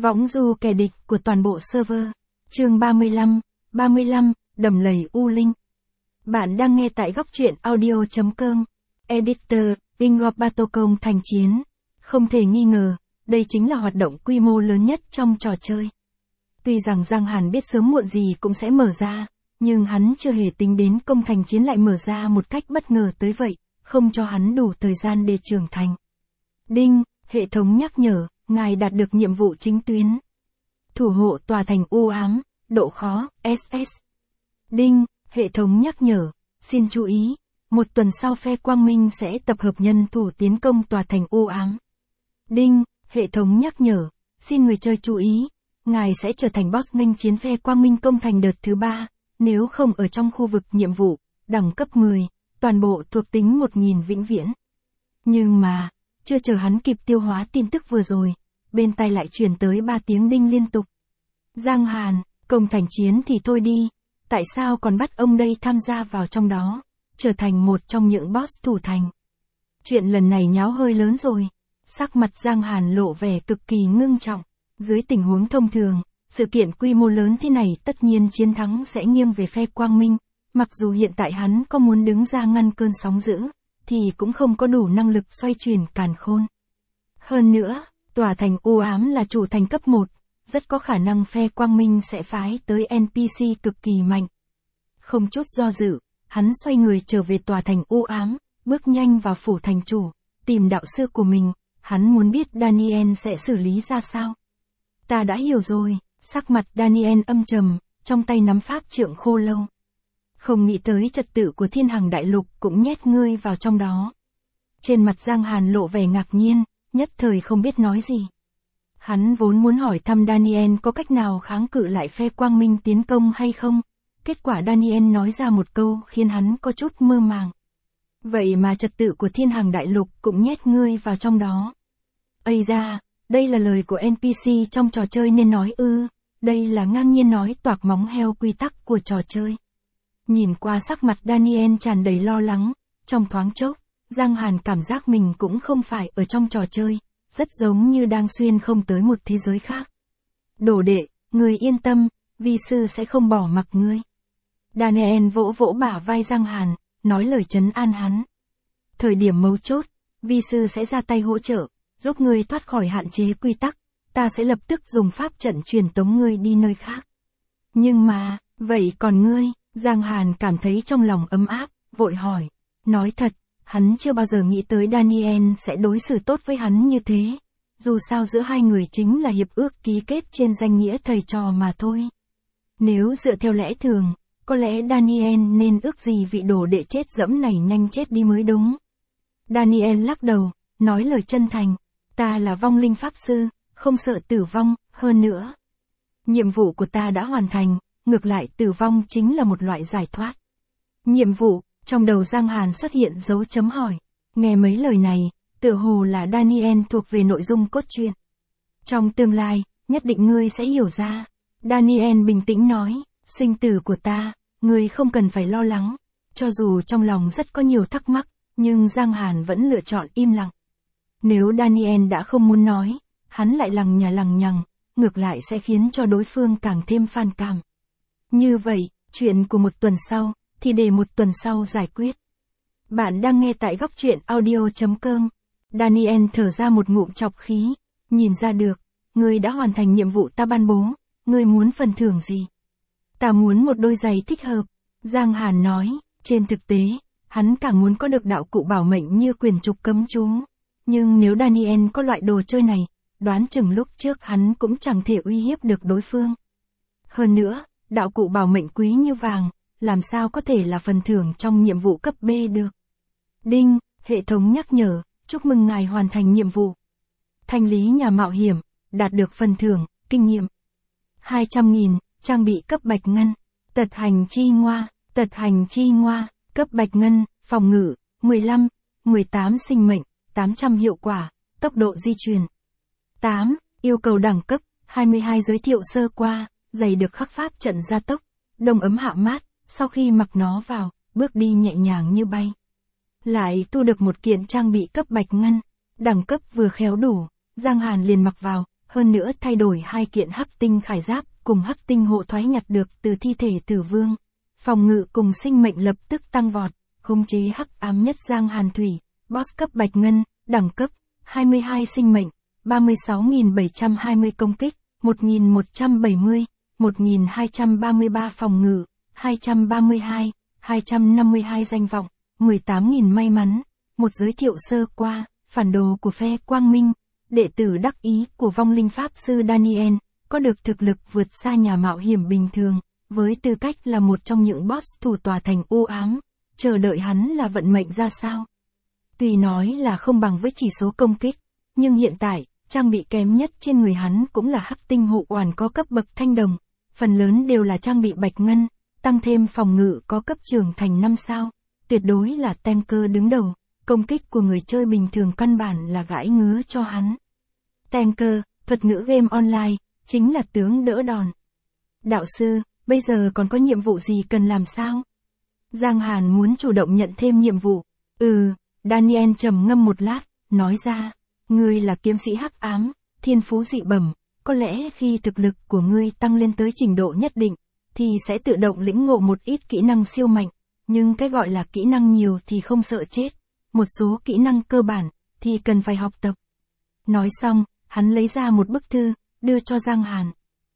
Võng du kẻ địch của toàn bộ server. Chương 35, đầm lầy U Linh. Bạn đang nghe tại góc truyện audio.com. Editor, Ingorbato thành chiến. Không thể nghi ngờ, đây chính là hoạt động quy mô lớn nhất trong trò chơi. Tuy rằng Giang Hàn biết sớm muộn gì cũng sẽ mở ra, nhưng hắn chưa hề tính đến công thành chiến lại mở ra một cách bất ngờ tới vậy, không cho hắn đủ thời gian để trưởng thành. Đinh, hệ thống nhắc nhở, ngài đạt được nhiệm vụ chính tuyến. Thủ hộ tòa thành u ám, độ khó, SS. Đinh, hệ thống nhắc nhở, xin chú ý, một tuần sau phe Quang Minh sẽ tập hợp nhân thủ tiến công tòa thành u ám. Đinh, hệ thống nhắc nhở, xin người chơi chú ý, ngài sẽ trở thành boss nghênh chiến phe Quang Minh công thành đợt thứ 3, nếu không ở trong khu vực nhiệm vụ, đẳng cấp 10, toàn bộ thuộc tính 1000 vĩnh viễn. Nhưng mà, chưa chờ hắn kịp tiêu hóa tin tức vừa rồi, bên tai lại truyền tới 3 tiếng đinh liên tục. Giang Hàn, công thành chiến thì thôi đi, tại sao còn bắt ông đây tham gia vào trong đó, trở thành một trong những boss thủ thành. Chuyện lần này nháo hơi lớn rồi, sắc mặt Giang Hàn lộ vẻ cực kỳ ngưng trọng. Dưới tình huống thông thường, sự kiện quy mô lớn thế này tất nhiên chiến thắng sẽ nghiêng về phe Quang Minh, mặc dù hiện tại hắn có muốn đứng ra ngăn cơn sóng dữ, thì cũng không có đủ năng lực xoay chuyển càn khôn. Hơn nữa, tòa thành u ám là chủ thành cấp 1, rất có khả năng phe Quang Minh sẽ phái tới NPC cực kỳ mạnh. Không chút do dự, hắn xoay người trở về tòa thành u ám, bước nhanh vào phủ thành chủ, tìm đạo sư của mình, hắn muốn biết Daniel sẽ xử lý ra sao. Ta đã hiểu rồi, sắc mặt Daniel âm trầm, trong tay nắm pháp trượng khô lâu. Không nghĩ tới trật tự của thiên hằng đại lục cũng nhét ngươi vào trong đó. Trên mặt Giang Hàn lộ vẻ ngạc nhiên, nhất thời không biết nói gì. Hắn vốn muốn hỏi thăm Daniel có cách nào kháng cự lại phe Quang Minh tiến công hay không. Kết quả Daniel nói ra một câu khiến hắn có chút mơ màng. Vậy mà trật tự của thiên hằng đại lục cũng nhét ngươi vào trong đó. Ây da, đây là lời của NPC trong trò chơi nên nói ư, đây là ngang nhiên nói toạc móng heo quy tắc của trò chơi. Nhìn qua sắc mặt Daniel tràn đầy lo lắng, trong thoáng chốc, Giang Hàn cảm giác mình cũng không phải ở trong trò chơi, rất giống như đang xuyên không tới một thế giới khác. Đồ đệ, ngươi yên tâm, vi sư sẽ không bỏ mặc ngươi. Daniel vỗ vỗ bả vai Giang Hàn, nói lời trấn an hắn. Thời điểm mấu chốt, vi sư sẽ ra tay hỗ trợ, giúp ngươi thoát khỏi hạn chế quy tắc, ta sẽ lập tức dùng pháp trận truyền tống ngươi đi nơi khác. Nhưng mà, vậy còn ngươi? Giang Hàn cảm thấy trong lòng ấm áp, vội hỏi. Nói thật, hắn chưa bao giờ nghĩ tới Daniel sẽ đối xử tốt với hắn như thế. Dù sao giữa hai người chính là hiệp ước ký kết trên danh nghĩa thầy trò mà thôi. Nếu dựa theo lẽ thường, có lẽ Daniel nên ước gì vị đồ đệ chết dẫm này nhanh chết đi mới đúng. Daniel lắc đầu, nói lời chân thành. Ta là vong linh pháp sư, không sợ tử vong, hơn nữa. Nhiệm vụ của ta đã hoàn thành, ngược lại tử vong chính là một loại giải thoát. Nhiệm vụ, trong đầu Giang Hàn xuất hiện dấu chấm hỏi. Nghe mấy lời này, tựa hồ là Daniel thuộc về nội dung cốt truyện. Trong tương lai, nhất định ngươi sẽ hiểu ra. Daniel bình tĩnh nói, sinh tử của ta, ngươi không cần phải lo lắng. Cho dù trong lòng rất có nhiều thắc mắc, nhưng Giang Hàn vẫn lựa chọn im lặng. Nếu Daniel đã không muốn nói, hắn lại lằng nhằng, ngược lại sẽ khiến cho đối phương càng thêm phản cảm. Như vậy, chuyện của một tuần sau, thì để một tuần sau giải quyết. Bạn đang nghe tại góc truyện audio.com. Daniel thở ra một ngụm trọc khí, nhìn ra được, ngươi đã hoàn thành nhiệm vụ ta ban bố, ngươi muốn phần thưởng gì? Ta muốn một đôi giày thích hợp, Giang Hàn nói, trên thực tế, hắn càng muốn có được đạo cụ bảo mệnh như quyền trục cấm chú. Nhưng nếu Daniel có loại đồ chơi này, đoán chừng lúc trước hắn cũng chẳng thể uy hiếp được đối phương. Hơn nữa, đạo cụ bảo mệnh quý như vàng, làm sao có thể là phần thưởng trong nhiệm vụ cấp B được. Đinh, hệ thống nhắc nhở, chúc mừng ngài hoàn thành nhiệm vụ. Thanh lý nhà mạo hiểm, đạt được phần thưởng, kinh nghiệm. 200.000, trang bị cấp bạch ngân. Tật hành chi ngoa, cấp bạch ngân, phòng ngự, 15, 18 sinh mệnh, 800 hiệu quả, tốc độ di chuyển. 8. Yêu cầu đẳng cấp, 22 giới thiệu sơ qua, giày được khắc pháp trận gia tốc, đông ấm hạ mát, sau khi mặc nó vào, bước đi nhẹ nhàng như bay. Lại thu được một kiện trang bị cấp bạch ngân, đẳng cấp vừa khéo đủ, Giang Hàn liền mặc vào, hơn nữa thay đổi 2 kiện hắc tinh khải giáp cùng hắc tinh hộ thoái nhặt được từ thi thể tử vương. Phòng ngự cùng sinh mệnh lập tức tăng vọt, khống chế hắc ám nhất Giang Hàn Thủy, boss cấp bạch ngân, đẳng cấp 22 sinh mệnh, 36.720 công kích, 1.170, 1.233 phòng ngự, 232, 252 danh vọng, 18.000 may mắn. Một giới thiệu sơ qua, phản đồ của phe Quang Minh, đệ tử đắc ý của vong linh pháp sư Daniel, có được thực lực vượt xa nhà mạo hiểm bình thường, với tư cách là một trong những boss thủ tòa thành u ám, chờ đợi hắn là vận mệnh ra sao. Tuy nói là không bằng với chỉ số công kích, nhưng hiện tại, trang bị kém nhất trên người hắn cũng là hắc tinh hộ oản có cấp bậc thanh đồng, phần lớn đều là trang bị bạch ngân, tăng thêm phòng ngự có cấp trưởng thành 5 sao, tuyệt đối là tanker đứng đầu, công kích của người chơi bình thường căn bản là gãi ngứa cho hắn. Tanker, thuật ngữ game online, chính là tướng đỡ đòn. Đạo sư, bây giờ còn có nhiệm vụ gì cần làm sao? Giang Hàn muốn chủ động nhận thêm nhiệm vụ. Daniel trầm ngâm một lát, nói ra, ngươi là kiếm sĩ hắc ám, thiên phú dị bẩm, có lẽ khi thực lực của ngươi tăng lên tới trình độ nhất định, thì sẽ tự động lĩnh ngộ một ít kỹ năng siêu mạnh, nhưng cái gọi là kỹ năng nhiều thì không sợ chết, một số kỹ năng cơ bản, thì cần phải học tập. Nói xong, hắn lấy ra một bức thư, đưa cho Giang Hàn.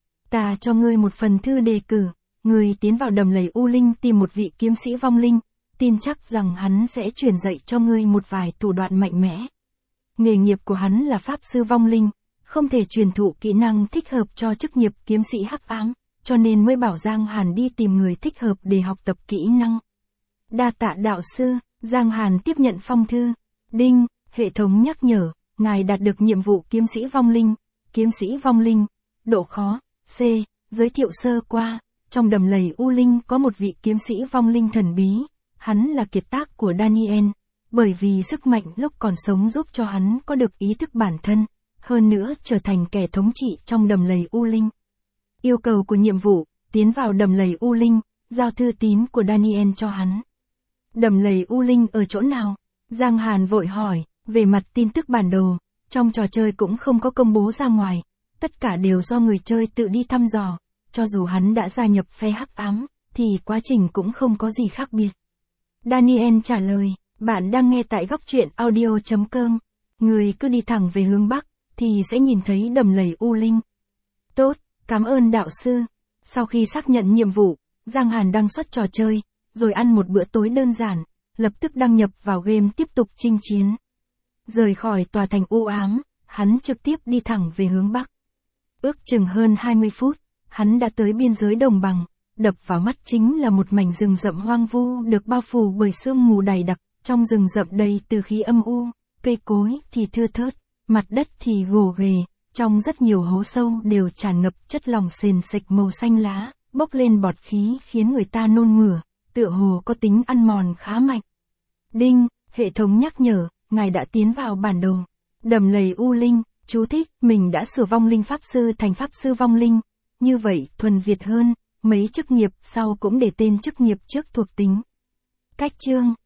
Ta cho ngươi một phần thư đề cử, ngươi tiến vào đầm lầy U Linh tìm một vị kiếm sĩ vong linh, tin chắc rằng hắn sẽ truyền dạy cho ngươi một vài thủ đoạn mạnh mẽ. Nghề nghiệp của hắn là pháp sư vong linh, không thể truyền thụ kỹ năng thích hợp cho chức nghiệp kiếm sĩ hắc ám, cho nên mới bảo Giang Hàn đi tìm người thích hợp để học tập kỹ năng. Đa tạ đạo sư, Giang Hàn tiếp nhận phong thư. Đinh, hệ thống nhắc nhở, ngài đạt được nhiệm vụ kiếm sĩ vong linh. Kiếm sĩ vong linh, độ khó, C, giới thiệu sơ qua, trong đầm lầy U Linh có một vị kiếm sĩ vong linh thần bí, hắn là kiệt tác của Daniel, bởi vì sức mạnh lúc còn sống giúp cho hắn có được ý thức bản thân, hơn nữa trở thành kẻ thống trị trong đầm lầy U Linh. Yêu cầu của nhiệm vụ, tiến vào đầm lầy U Linh, giao thư tín của Daniel cho hắn. Đầm lầy U Linh ở chỗ nào? Giang Hàn vội hỏi, về mặt tin tức bản đồ, trong trò chơi cũng không có công bố ra ngoài, tất cả đều do người chơi tự đi thăm dò, cho dù hắn đã gia nhập phe hắc ám, thì quá trình cũng không có gì khác biệt. Daniel trả lời, bạn đang nghe tại góc truyện audio.com, người cứ đi thẳng về hướng Bắc, thì sẽ nhìn thấy đầm lầy U Linh. Tốt, cảm ơn đạo sư. Sau khi xác nhận nhiệm vụ, Giang Hàn đăng xuất trò chơi, rồi ăn một bữa tối đơn giản, lập tức đăng nhập vào game tiếp tục chinh chiến. Rời khỏi tòa thành u ám, hắn trực tiếp đi thẳng về hướng Bắc. Ước chừng hơn 20 phút, hắn đã tới biên giới đồng bằng, đập vào mắt chính là một mảnh rừng rậm hoang vu được bao phủ bởi sương mù dày đặc, trong rừng rậm đầy từ khí âm u, cây cối thì thưa thớt, mặt đất thì gồ ghề, trong rất nhiều hố sâu đều tràn ngập chất lỏng sền sệt màu xanh lá, bốc lên bọt khí khiến người ta nôn mửa, tựa hồ có tính ăn mòn khá mạnh. Đinh, hệ thống nhắc nhở, ngài đã tiến vào bản đồ. Đầm lầy U Linh, chú thích, mình đã sửa vong linh pháp sư thành pháp sư vong linh, như vậy thuần Việt hơn, mấy chức nghiệp sau cũng để tên chức nghiệp trước thuộc tính. Cách chương